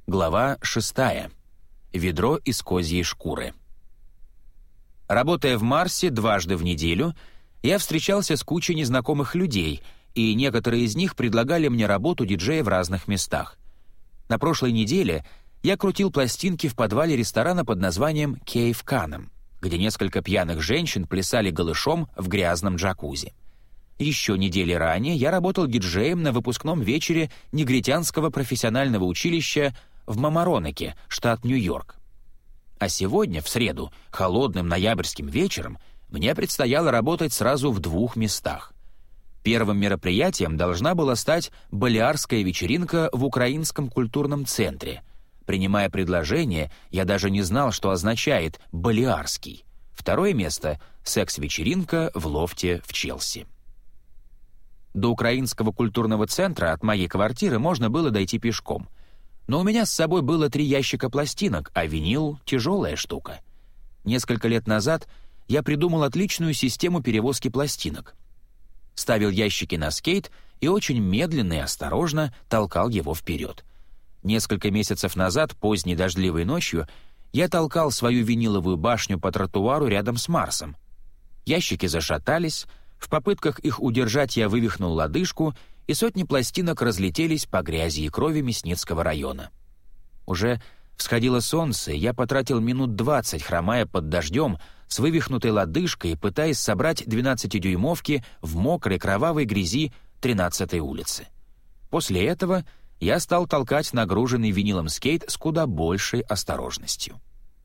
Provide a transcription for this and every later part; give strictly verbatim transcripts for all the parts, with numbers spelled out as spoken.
Глава шестая. Ведро из козьей шкуры. Работая в Марсе дважды в неделю, я встречался с кучей незнакомых людей, и некоторые из них предлагали мне работу диджея в разных местах. На прошлой неделе я крутил пластинки в подвале ресторана под названием «Кейв Каном», где несколько пьяных женщин плясали голышом в грязном джакузи. Еще недели ранее я работал диджеем на выпускном вечере негритянского профессионального училища в Мамаронеке, штат Нью-Йорк. А сегодня, в среду, холодным ноябрьским вечером, мне предстояло работать сразу в двух местах. Первым мероприятием должна была стать балиарская вечеринка в Украинском культурном центре. Принимая предложение, я даже не знал, что означает «балиарский». Второе место — секс-вечеринка в лофте в Челси. До Украинского культурного центра от моей квартиры можно было дойти пешком. Но у меня с собой было три ящика пластинок, а винил — тяжелая штука. Несколько лет назад я придумал отличную систему перевозки пластинок. Ставил ящики на скейт и очень медленно и осторожно толкал его вперед. Несколько месяцев назад, поздней дождливой ночью, я толкал свою виниловую башню по тротуару рядом с Марсом. Ящики зашатались, в попытках их удержать я вывихнул лодыжку, и сотни пластинок разлетелись по грязи и крови Мясницкого района. Уже всходило солнце, и я потратил минут двадцать, хромая под дождем, с вывихнутой лодыжкой, пытаясь собрать двенадцатидюймовки в мокрой кровавой грязи тринадцатой улицы. После этого я стал толкать нагруженный винилом скейт с куда большей осторожностью.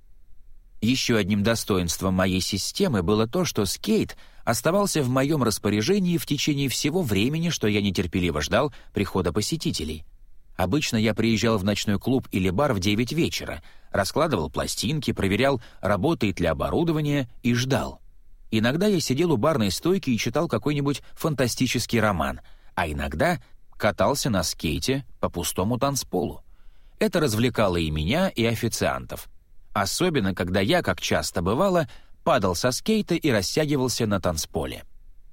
Еще одним достоинством моей системы было то, что скейт оставался в моем распоряжении в течение всего времени, что я нетерпеливо ждал прихода посетителей. Обычно я приезжал в ночной клуб или бар в девять вечера, раскладывал пластинки, проверял, работает ли оборудование, и ждал. Иногда я сидел у барной стойки и читал какой-нибудь фантастический роман, а иногда катался на скейте по пустому танцполу. Это развлекало и меня, и официантов. Особенно, когда я, как часто бывало, падал со скейта и растягивался на танцполе.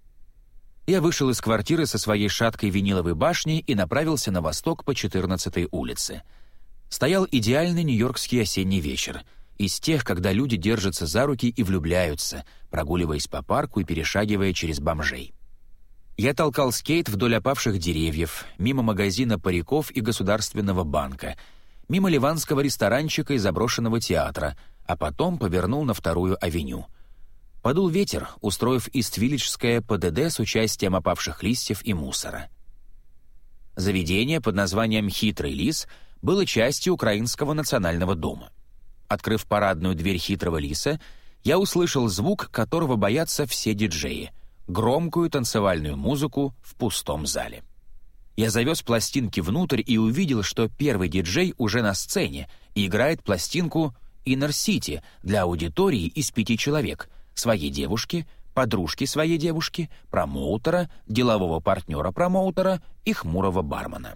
Я вышел из квартиры со своей шаткой виниловой башней и направился на восток по четырнадцатой улице. Стоял идеальный нью-йоркский осенний вечер, из тех, когда люди держатся за руки и влюбляются, прогуливаясь по парку и перешагивая через бомжей. Я толкал скейт вдоль опавших деревьев, мимо магазина париков и Государственного банка, мимо ливанского ресторанчика и заброшенного театра, а потом повернул на вторую авеню. Подул ветер, устроив иствиллиджское ПДД с участием опавших листьев и мусора. Заведение под названием «Хитрый лис» было частью Украинского национального дома. Открыв парадную дверь «Хитрого лиса», я услышал звук, которого боятся все диджеи — громкую танцевальную музыку в пустом зале. Я завез пластинки внутрь и увидел, что первый диджей уже на сцене и играет пластинку «Inner City» для аудитории из пяти человек — своей девушки, подружки своей девушки, промоутера, делового партнера промоутера и хмурого бармена.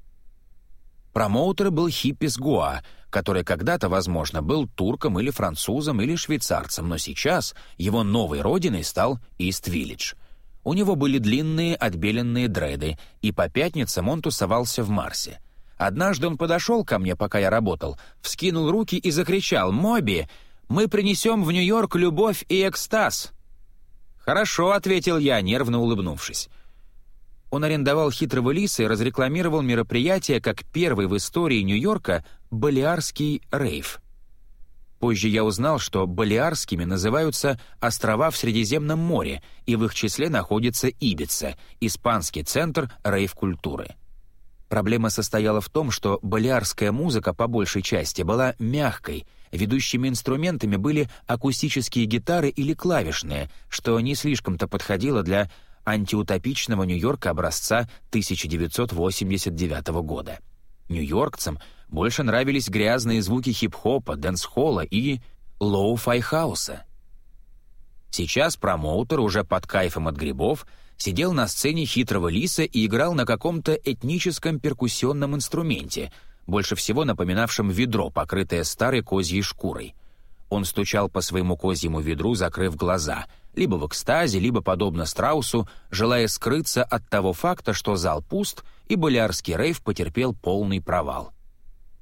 Промоутер был хиппи с Гоа, который когда-то, возможно, был турком или французом или швейцарцем, но сейчас его новой родиной стал Ист-Виллидж. У него были длинные отбеленные дреды, и по пятницам он тусовался в Марсе. Однажды он подошел ко мне, пока я работал, вскинул руки и закричал: «Моби, мы принесем в Нью-Йорк любовь и экстаз!» «Хорошо», — ответил я, нервно улыбнувшись. Он арендовал «Хитрого лиса» и разрекламировал мероприятие как первый в истории Нью-Йорка балиарский рейв. Позже я узнал, что балиарскими называются острова в Средиземном море, и в их числе находится Ибица, испанский центр рейв-культуры. Проблема состояла в том, что балиарская музыка по большей части была мягкой, ведущими инструментами были акустические гитары или клавишные, что не слишком-то подходило для антиутопичного Нью-Йорка образца тысяча девятьсот восемьдесят девятого года. Нью-йоркцам больше нравились грязные звуки хип-хопа, дэнс-холла и лоу-фай-хауса. Сейчас промоутер, уже под кайфом от грибов, сидел на сцене «Хитрого лиса» и играл на каком-то этническом перкуссионном инструменте, больше всего напоминавшем ведро, покрытое старой козьей шкурой. Он стучал по своему козьему ведру, закрыв глаза, либо в экстазе, либо, подобно страусу, желая скрыться от того факта, что зал пуст, и балиарский рейв потерпел полный провал.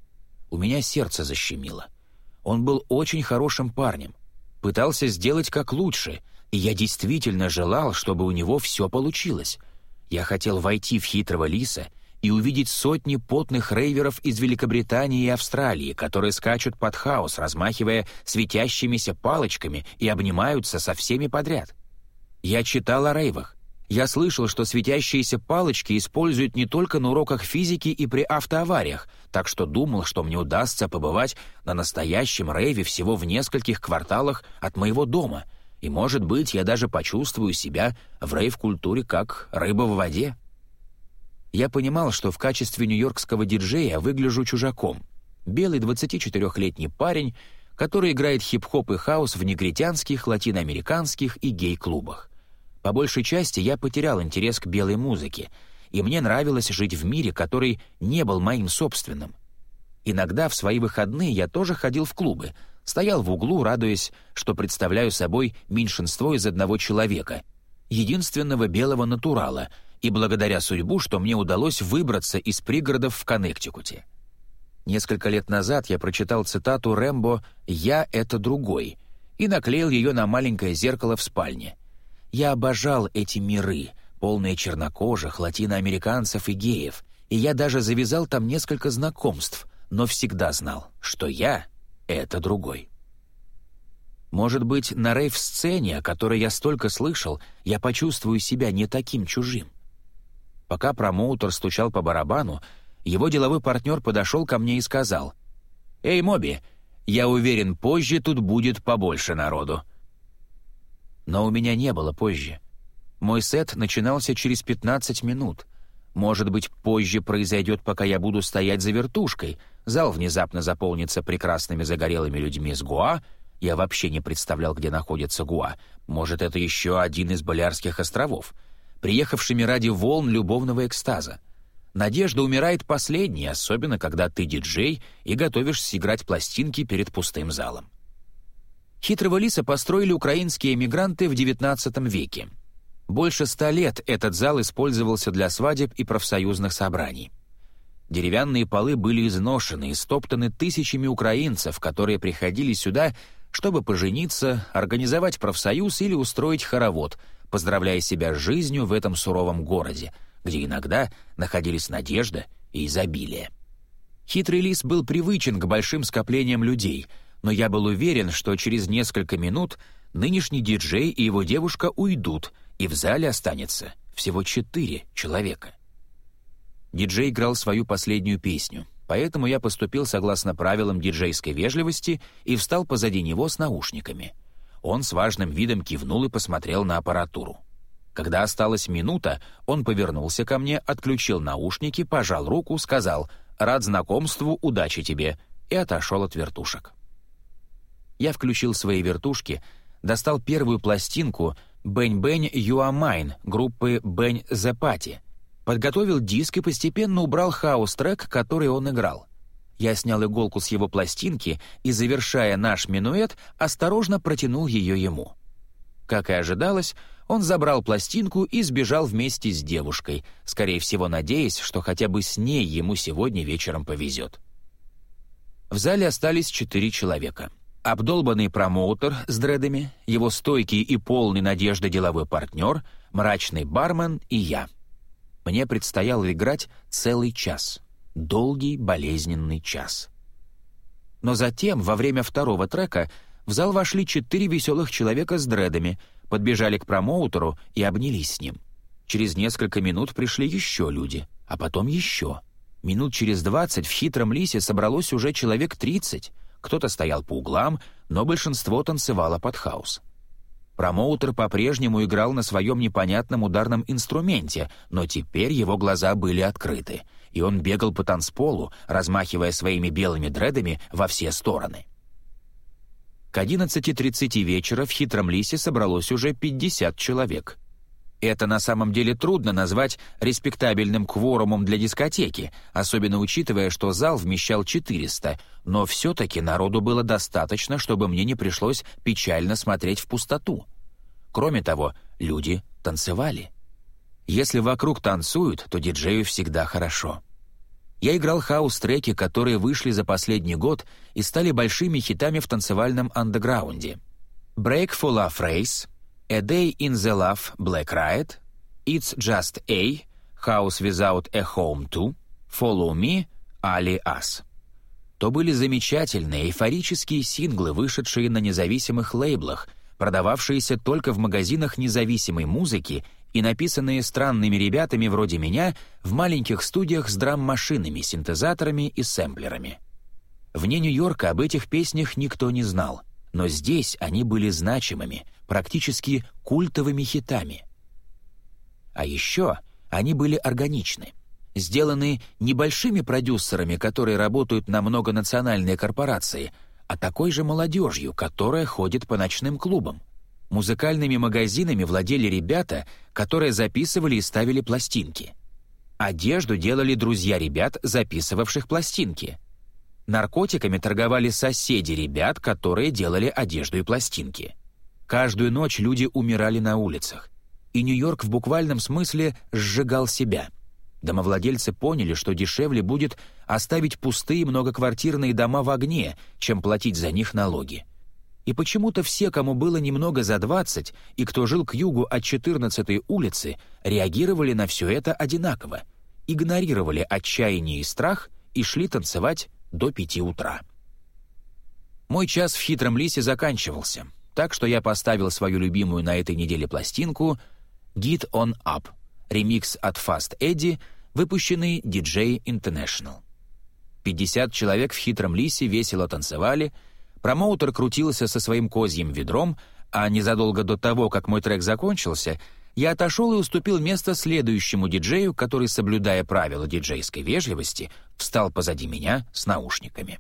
У меня сердце защемило. Он был очень хорошим парнем, пытался сделать как лучше, и я действительно желал, чтобы у него все получилось. Я хотел войти в «Хитрого лиса» и увидеть сотни потных рейверов из Великобритании и Австралии, которые скачут под хаус, размахивая светящимися палочками и обнимаются со всеми подряд. Я читал о рейвах. Я слышал, что светящиеся палочки используют не только на уроках физики и при автоавариях, так что думал, что мне удастся побывать на настоящем рейве всего в нескольких кварталах от моего дома, и, может быть, я даже почувствую себя в рейв-культуре как рыба в воде. Я понимал, что в качестве нью-йоркского диджея выгляжу чужаком. Белый двадцатичетырёхлетний парень, который играет хип-хоп и хаус в негритянских, латиноамериканских и гей-клубах. По большей части я потерял интерес к белой музыке, и мне нравилось жить в мире, который не был моим собственным. Иногда в свои выходные я тоже ходил в клубы, стоял в углу, радуясь, что представляю собой меньшинство из одного человека, единственного белого натурала, и благодаря судьбу, что мне удалось выбраться из пригородов в Коннектикуте. Несколько лет назад я прочитал цитату Рэмбо «Я — это другой» и наклеил ее на маленькое зеркало в спальне. Я обожал эти миры, полные чернокожих, латиноамериканцев и геев, и я даже завязал там несколько знакомств, но всегда знал, что я — это другой. Может быть, на рейв-сцене, о которой я столько слышал, я почувствую себя не таким чужим. Пока промоутер стучал по барабану, его деловой партнер подошел ко мне и сказал: «Эй, Моби, я уверен, позже тут будет побольше народу». Но у меня не было позже. Мой сет начинался через пятнадцать минут. Может быть, позже произойдет, пока я буду стоять за вертушкой. Зал внезапно заполнится прекрасными загорелыми людьми с Гоа. Я вообще не представлял, где находится Гоа. Может, это еще один из Балиарских островов, приехавшими ради волн любовного экстаза. Надежда умирает последней, особенно когда ты диджей и готовишься играть пластинки перед пустым залом. «Хитрого лиса» построили украинские эмигранты в девятнадцатом веке. Больше ста лет этот зал использовался для свадеб и профсоюзных собраний. Деревянные полы были изношены и стоптаны тысячами украинцев, которые приходили сюда, чтобы пожениться, организовать профсоюз или устроить хоровод, поздравляя себя с жизнью в этом суровом городе, где иногда находились надежда и изобилие. «Хитрый лис» был привычен к большим скоплениям людей, но я был уверен, что через несколько минут нынешний диджей и его девушка уйдут, и в зале останется всего четыре человека. Диджей играл свою последнюю песню, поэтому я поступил согласно правилам диджейской вежливости и встал позади него с наушниками. Он с важным видом кивнул и посмотрел на аппаратуру. Когда осталась минута, он повернулся ко мне, отключил наушники, пожал руку, сказал «Рад знакомству, удачи тебе» и отошел от вертушек. Я включил свои вертушки, достал первую пластинку «Bang Bang You Are Mine» группы Bang The Party, подготовил диск и постепенно убрал хаус-трек, который он играл. Я снял иголку с его пластинки и, завершая наш минуэт, осторожно протянул ее ему. Как и ожидалось, он забрал пластинку и сбежал вместе с девушкой, скорее всего, надеясь, что хотя бы с ней ему сегодня вечером повезет. В зале остались четыре человека. Обдолбанный промоутер с дредами, его стойкий и полный надежды деловой партнер, мрачный бармен и я. Мне предстояло играть целый час. Долгий, болезненный час. Но затем, во время второго трека, в зал вошли четыре веселых человека с дредами, подбежали к промоутеру и обнялись с ним. Через несколько минут пришли еще люди, а потом еще. Минут через двадцать в «Хитром лисе» собралось уже человек тридцать. Кто-то стоял по углам, но большинство танцевало под хаус. Промоутер по-прежнему играл на своем непонятном ударном инструменте, но теперь его глаза были открыты, и он бегал по танцполу, размахивая своими белыми дредами во все стороны. К одиннадцати тридцати вечера в «Хитром лисе» собралось уже пятьдесят человек. Это на самом деле трудно назвать респектабельным кворумом для дискотеки, особенно учитывая, что зал вмещал четыреста, но все-таки народу было достаточно, чтобы мне не пришлось печально смотреть в пустоту. Кроме того, люди танцевали. Если вокруг танцуют, то диджею всегда хорошо. Я играл хаус-треки, которые вышли за последний год и стали большими хитами в танцевальном андеграунде. «Break for Love Race», «A Day in the Love Black Riot», «It's Just A», «House Without a Home To», «Follow Me», «Ali Us». То были замечательные, эйфорические синглы, вышедшие на независимых лейблах, продававшиеся только в магазинах независимой музыки и написанные странными ребятами вроде меня в маленьких студиях с драм-машинами, синтезаторами и сэмплерами. Вне Нью-Йорка об этих песнях никто не знал, но здесь они были значимыми, практически культовыми хитами. А еще они были органичны, сделаны не большими продюсерами, которые работают на многонациональные корпорации, а такой же молодежью, которая ходит по ночным клубам. Музыкальными магазинами владели ребята, которые записывали и ставили пластинки. Одежду делали друзья ребят, записывавших пластинки. Наркотиками торговали соседи ребят, которые делали одежду и пластинки. Каждую ночь люди умирали на улицах. И Нью-Йорк в буквальном смысле сжигал себя. Домовладельцы поняли, что дешевле будет оставить пустые многоквартирные дома в огне, чем платить за них налоги. И почему-то все, кому было немного за двадцать, и кто жил к югу от четырнадцатой улицы, реагировали на все это одинаково, игнорировали отчаяние и страх и шли танцевать до пяти утра. Мой час в «Хитром лисе» заканчивался, так что я поставил свою любимую на этой неделе пластинку «Get On Up», ремикс от Fast Eddie, выпущенный ди джей International. пятьдесят человек в «Хитром лисе» весело танцевали, промоутер крутился со своим козьим ведром, а незадолго до того, как мой трек закончился, я отошел и уступил место следующему диджею, который, соблюдая правила диджейской вежливости, встал позади меня с наушниками.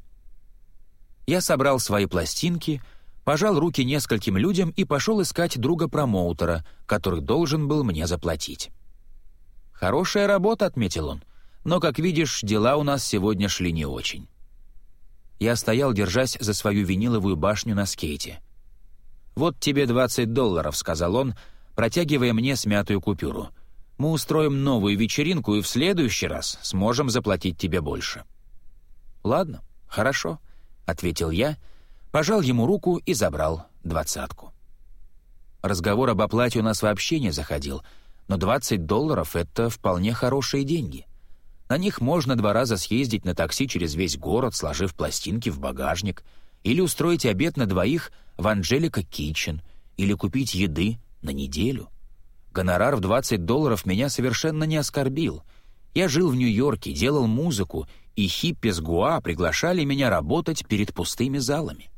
Я собрал свои пластинки, пожал руки нескольким людям и пошел искать друга-промоутера, который должен был мне заплатить. «Хорошая работа», — отметил он, «но, как видишь, дела у нас сегодня шли не очень». Я стоял, держась за свою виниловую башню на скейте. «Вот тебе двадцать долларов», — сказал он, протягивая мне смятую купюру. «Мы устроим новую вечеринку и в следующий раз сможем заплатить тебе больше». «Ладно, хорошо», — ответил я, пожал ему руку и забрал двадцатку. Разговор об оплате у нас вообще не заходил, но двадцать долларов — это вполне хорошие деньги. На них можно два раза съездить на такси через весь город, сложив пластинки в багажник, или устроить обед на двоих в Анджелика Китчен, или купить еды на неделю. Гонорар в двадцать долларов меня совершенно не оскорбил. Я жил в Нью-Йорке, делал музыку, и хиппи с Гоа приглашали меня работать перед пустыми залами.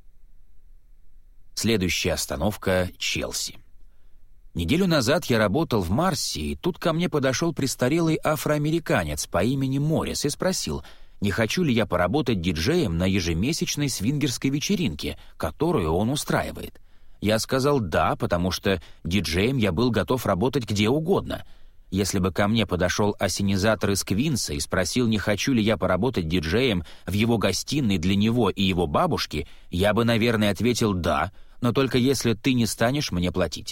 Следующая остановка — Челси. Неделю назад я работал в Марсе, и тут ко мне подошел престарелый афроамериканец по имени Моррис и спросил, не хочу ли я поработать диджеем на ежемесячной свингерской вечеринке, которую он устраивает. Я сказал «да», потому что диджеем я был готов работать где угодно. Если бы ко мне подошел ассенизатор из Квинса и спросил, не хочу ли я поработать диджеем в его гостиной для него и его бабушки, я бы, наверное, ответил «да», но только если ты не станешь мне платить.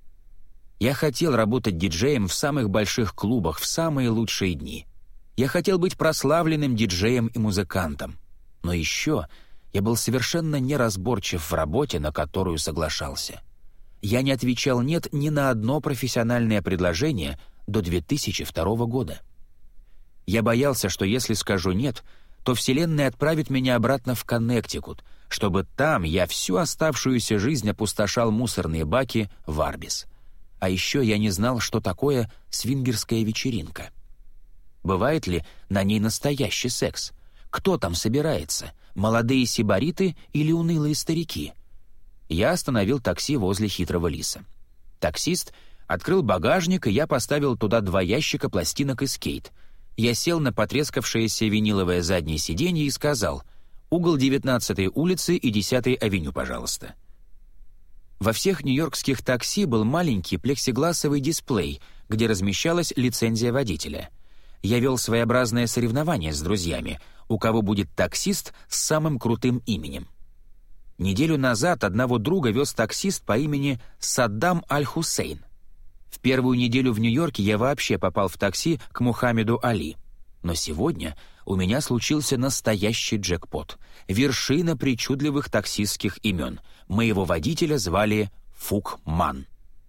Я хотел работать диджеем в самых больших клубах в самые лучшие дни. Я хотел быть прославленным диджеем и музыкантом. Но еще я был совершенно неразборчив в работе, на которую соглашался. Я не отвечал «нет» ни на одно профессиональное предложение до две тысячи второго года. Я боялся, что если скажу «нет», то Вселенная отправит меня обратно в Коннектикут, чтобы там я всю оставшуюся жизнь опустошал мусорные баки в Арбис. А еще я не знал, что такое свингерская вечеринка. Бывает ли на ней настоящий секс? Кто там собирается? Молодые сибариты или унылые старики? Я остановил такси возле Хитрого лиса. Таксист открыл багажник, и я поставил туда два ящика пластинок и скейт. Я сел на потрескавшееся виниловое заднее сиденье и сказал «Угол девятнадцатой улицы и десятой авеню, пожалуйста». Во всех нью-йоркских такси был маленький плексигласовый дисплей, где размещалась лицензия водителя. Я вел своеобразное соревнование с друзьями, у кого будет таксист с самым крутым именем. Неделю назад одного друга вез таксист по имени Саддам Аль-Хусейн. В первую неделю в Нью-Йорке я вообще попал в такси к Мухаммеду Али. Но сегодня у меня случился настоящий джекпот. Вершина причудливых таксистских имен. Моего водителя звали Фукман.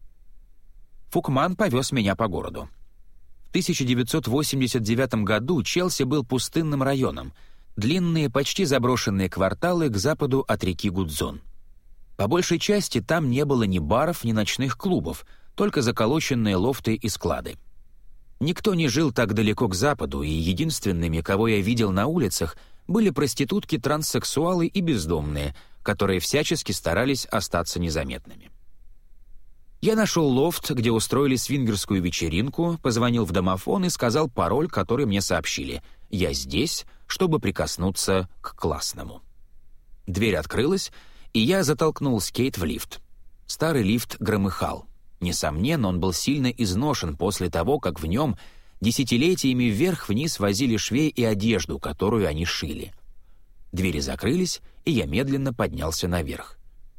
Фукман повез меня по городу. В тысяча девятьсот восемьдесят девятом году Челси был пустынным районом. Длинные, почти заброшенные кварталы к западу от реки Гудзон. По большей части там не было ни баров, ни ночных клубов, только заколоченные лофты и склады. Никто не жил так далеко к западу, и единственными, кого я видел на улицах, были проститутки, транссексуалы и бездомные, которые всячески старались остаться незаметными. Я нашел лофт, где устроили свингерскую вечеринку, позвонил в домофон и сказал пароль, который мне сообщили. «Я здесь, чтобы прикоснуться к классному». Дверь открылась, и я затолкнул скейт в лифт. Старый лифт громыхал. Несомненно, он был сильно изношен после того, как в нем десятилетиями вверх-вниз возили швей и одежду, которую они шили. Двери закрылись, и я медленно поднялся наверх.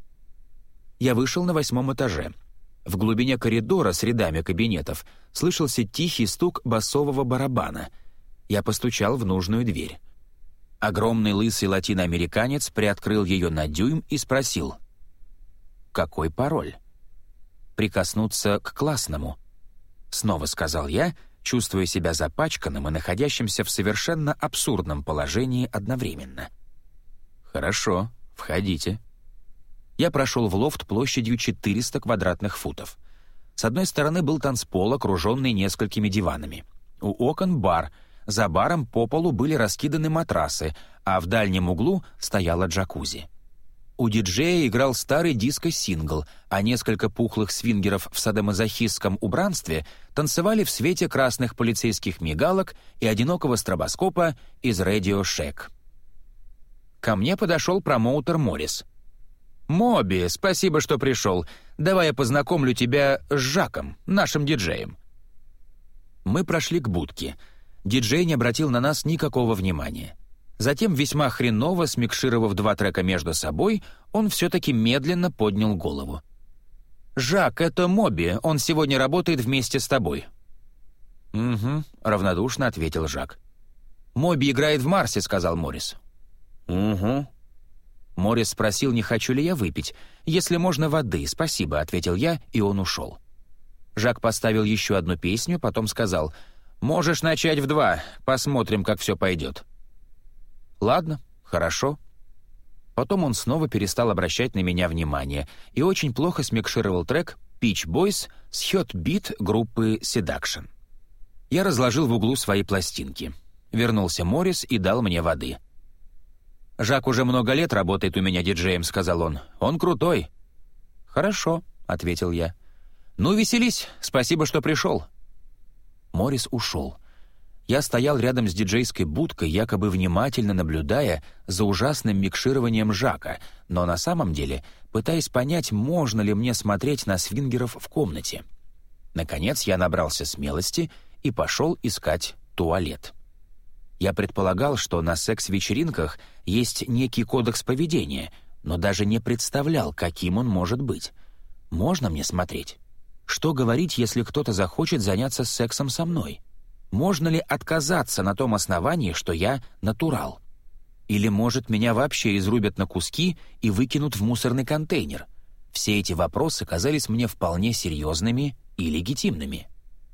Я вышел на восьмом этаже. В глубине коридора с рядами кабинетов слышался тихий стук басового барабана. Я постучал в нужную дверь. Огромный лысый латиноамериканец приоткрыл ее на дюйм и спросил: «Какой пароль?» «Прикоснуться к классному», — снова сказал я, чувствуя себя запачканным и находящимся в совершенно абсурдном положении одновременно. «Хорошо, входите». Я прошел в лофт площадью четыреста квадратных футов. С одной стороны был танцпол, окруженный несколькими диванами. У окон бар, за баром по полу были раскиданы матрасы, а в дальнем углу стояла джакузи. У диджея играл старый диско-сингл, а несколько пухлых свингеров в садомазохистском убранстве танцевали в свете красных полицейских мигалок и одинокого стробоскопа из Radio Shack. Ко мне подошел промоутер Моррис. «Моби, спасибо, что пришел. Давай я познакомлю тебя с Жаком, нашим диджеем». Мы прошли к будке. Диджей не обратил на нас никакого внимания. Затем, весьма хреново смикшировав два трека между собой, он все-таки медленно поднял голову. «Жак, это Моби, он сегодня работает вместе с тобой». «Угу», — равнодушно ответил Жак. «Моби играет в Марсе», — сказал Моррис. «Угу». Моррис спросил, не хочу ли я выпить. «Если можно, воды, спасибо», — ответил я, и он ушел. Жак поставил еще одну песню, потом сказал: «Можешь начать в два, посмотрим, как все пойдет». «Ладно, хорошо». Потом он снова перестал обращать на меня внимание и очень плохо смикшировал трек «Peach Boys» с Hot Beat группы Seduction. Я разложил в углу свои пластинки. Вернулся Моррис и дал мне воды. «Жак уже много лет работает у меня диджеем», — сказал он. «Он крутой». «Хорошо», — ответил я. «Ну, веселись, спасибо, что пришел». Моррис ушел. Я стоял рядом с диджейской будкой, якобы внимательно наблюдая за ужасным микшированием Жака, но на самом деле пытаясь понять, можно ли мне смотреть на свингеров в комнате. Наконец я набрался смелости и пошел искать туалет. Я предполагал, что на секс-вечеринках есть некий кодекс поведения, но даже не представлял, каким он может быть. Можно мне смотреть? Что говорить, если кто-то захочет заняться сексом со мной? Можно ли отказаться на том основании, что я натурал? Или, может, меня вообще изрубят на куски и выкинут в мусорный контейнер? Все эти вопросы казались мне вполне серьезными и легитимными.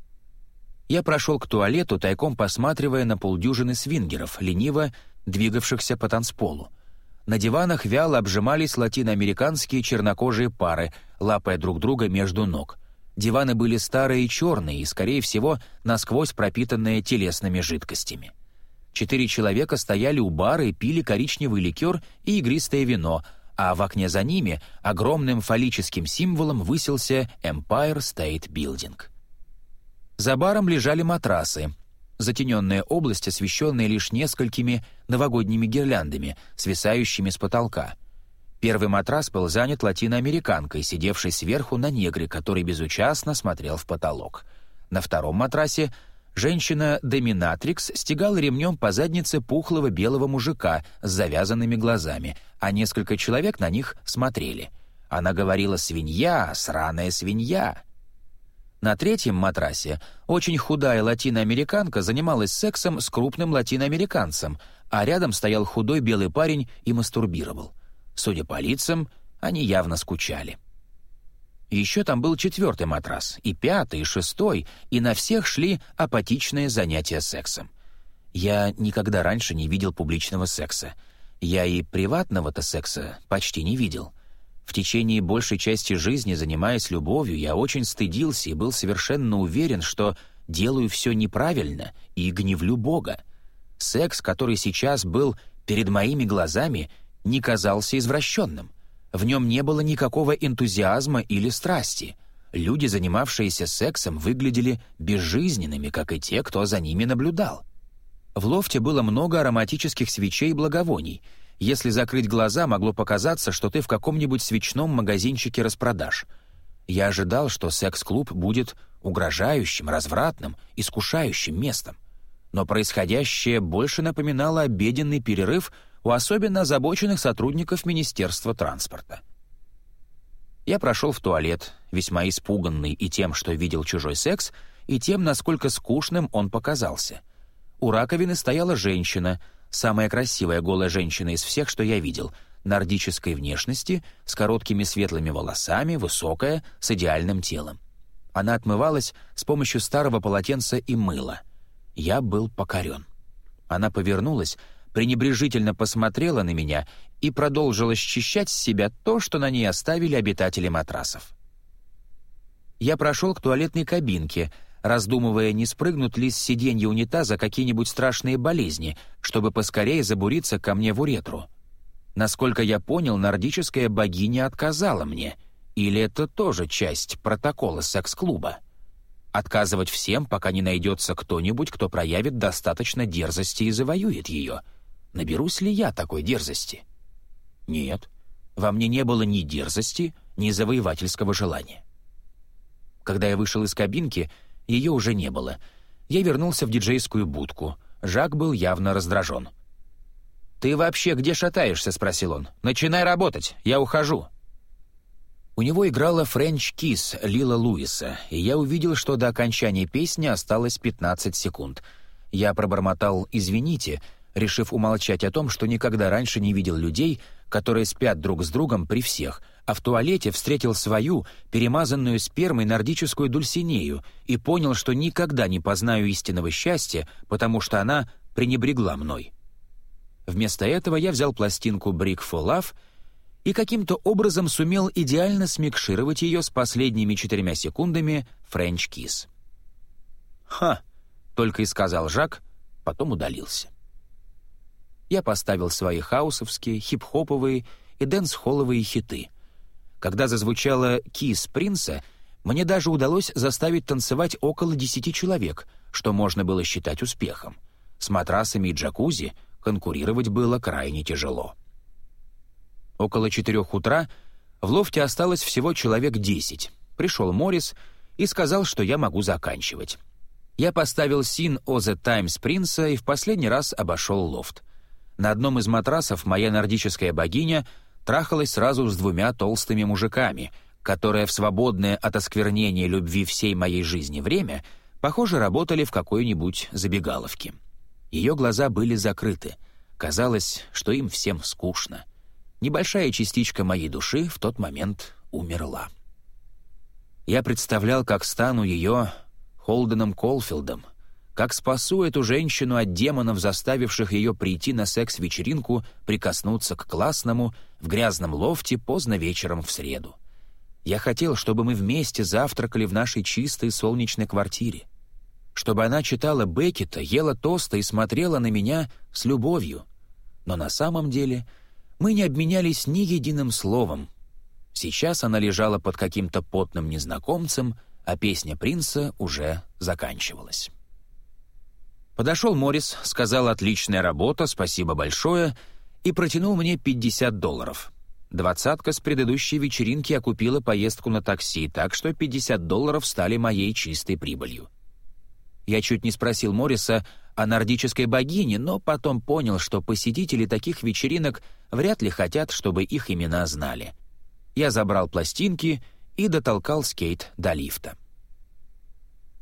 Я прошел к туалету, тайком посматривая на полдюжины свингеров, лениво двигавшихся по танцполу. На диванах вяло обжимались латиноамериканские чернокожие пары, лапая друг друга между ног. Диваны были старые и черные, и, скорее всего, насквозь пропитанные телесными жидкостями. Четыре человека стояли у бара и пили коричневый ликер и игристое вино, а в окне за ними огромным фаллическим символом высился Empire State Building. За баром лежали матрасы, затененная область, освещенная лишь несколькими новогодними гирляндами, свисающими с потолка. Первый матрас был занят латиноамериканкой, сидевшей сверху на негре, который безучастно смотрел в потолок. На втором матрасе женщина-доминатрикс стегала ремнем по заднице пухлого белого мужика с завязанными глазами, а несколько человек на них смотрели. Она говорила «свинья, сраная свинья». На третьем матрасе очень худая латиноамериканка занималась сексом с крупным латиноамериканцем, а рядом стоял худой белый парень и мастурбировал. Судя по лицам, они явно скучали. Еще там был четвертый матрас, и пятый, и шестой, и на всех шли апатичные занятия сексом. Я никогда раньше не видел публичного секса. Я и приватного-то секса почти не видел. В течение большей части жизни, занимаясь любовью, я очень стыдился и был совершенно уверен, что делаю все неправильно и гневлю Бога. Секс, который сейчас был перед моими глазами, не казался извращенным. В нем не было никакого энтузиазма или страсти. Люди, занимавшиеся сексом, выглядели безжизненными, как и те, кто за ними наблюдал. В лофте было много ароматических свечей и благовоний. Если закрыть глаза, могло показаться, что ты в каком-нибудь свечном магазинчике распродаж. Я ожидал, что секс-клуб будет угрожающим, развратным, искушающим местом. Но происходящее больше напоминало обеденный перерыв у особенно озабоченных сотрудников Министерства транспорта. Я прошел в туалет, весьма испуганный и тем, что видел чужой секс, и тем, насколько скучным он показался. У раковины стояла женщина, самая красивая голая женщина из всех, что я видел, нордической внешности, с короткими светлыми волосами, высокая, с идеальным телом. Она отмывалась с помощью старого полотенца и мыла. Я был покорен. Она повернулась, пренебрежительно посмотрела на меня и продолжила счищать с себя то, что на ней оставили обитатели матрасов. Я прошел к туалетной кабинке, раздумывая, не спрыгнут ли с сиденья унитаза какие-нибудь страшные болезни, чтобы поскорее забуриться ко мне в уретру. Насколько я понял, нордическая богиня отказала мне, или это тоже часть протокола секс-клуба? Отказывать всем, пока не найдется кто-нибудь, кто проявит достаточно дерзости и завоюет ее. Наберусь ли я такой дерзости? Нет, во мне не было ни дерзости, ни завоевательского желания. Когда я вышел из кабинки, ее уже не было. Я вернулся в диджейскую будку. Жак был явно раздражен. «Ты вообще где шатаешься?» — спросил он. «Начинай работать, я ухожу». У него играла «French Kiss» Лила Луиса, и я увидел, что до окончания песни осталось пятнадцать секунд. Я пробормотал «извините», решив умолчать о том, что никогда раньше не видел людей, которые спят друг с другом при всех, а в туалете встретил свою, перемазанную спермой нордическую Дульсинею, и понял, что никогда не познаю истинного счастья, потому что она пренебрегла мной. Вместо этого я взял пластинку «Brick for Love» и каким-то образом сумел идеально смикшировать ее с последними четырьмя секундами «French Kiss». «Ха!» — только и сказал Жак, потом удалился. Я поставил свои хаусовские, хип-хоповые и дэнс-холловые хиты. Когда зазвучала «Кисс Принца», мне даже удалось заставить танцевать около десяти человек, что можно было считать успехом. С матрасами и джакузи конкурировать было крайне тяжело. Около четырех утра в лофте осталось всего человек десять. Пришел Моррис и сказал, что я могу заканчивать. Я поставил «Sin o' the Times» Принца и в последний раз обошел лофт. На одном из матрасов моя нордическая богиня трахалась сразу с двумя толстыми мужиками, которые в свободное от осквернения любви всей моей жизни время, похоже, работали в какой-нибудь забегаловке. Ее глаза были закрыты. Казалось, что им всем скучно. Небольшая частичка моей души в тот момент умерла. Я представлял, как стану ее Холденом Колфилдом, как спасу эту женщину от демонов, заставивших ее прийти на секс-вечеринку, прикоснуться к классному в грязном лофте поздно вечером в среду. Я хотел, чтобы мы вместе завтракали в нашей чистой солнечной квартире, чтобы она читала Беккета, ела тосты и смотрела на меня с любовью. Но на самом деле мы не обменялись ни единым словом. Сейчас она лежала под каким-то потным незнакомцем, а песня принца уже заканчивалась. Подошел Моррис, сказал «отличная работа, спасибо большое» и протянул мне пятьдесят долларов. Двадцатка с предыдущей вечеринки окупила поездку на такси, так что пятьдесят долларов стали моей чистой прибылью. Я чуть не спросил Морриса о нордической богине, но потом понял, что посетители таких вечеринок вряд ли хотят, чтобы их имена знали. Я забрал пластинки и дотолкал скейт до лифта.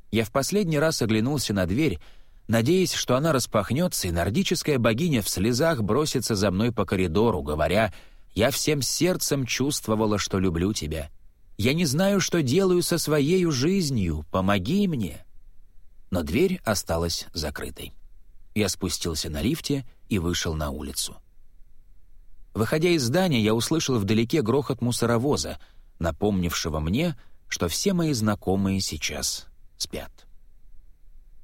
Я в последний раз оглянулся на дверь, надеясь, что она распахнется, и нордическая богиня в слезах бросится за мной по коридору, говоря: «Я всем сердцем чувствовала, что люблю тебя. Я не знаю, что делаю со своею жизнью. Помоги мне». Но дверь осталась закрытой. Я спустился на лифте и вышел на улицу. Выходя из здания, я услышал вдалеке грохот мусоровоза, напомнившего мне, что все мои знакомые сейчас спят.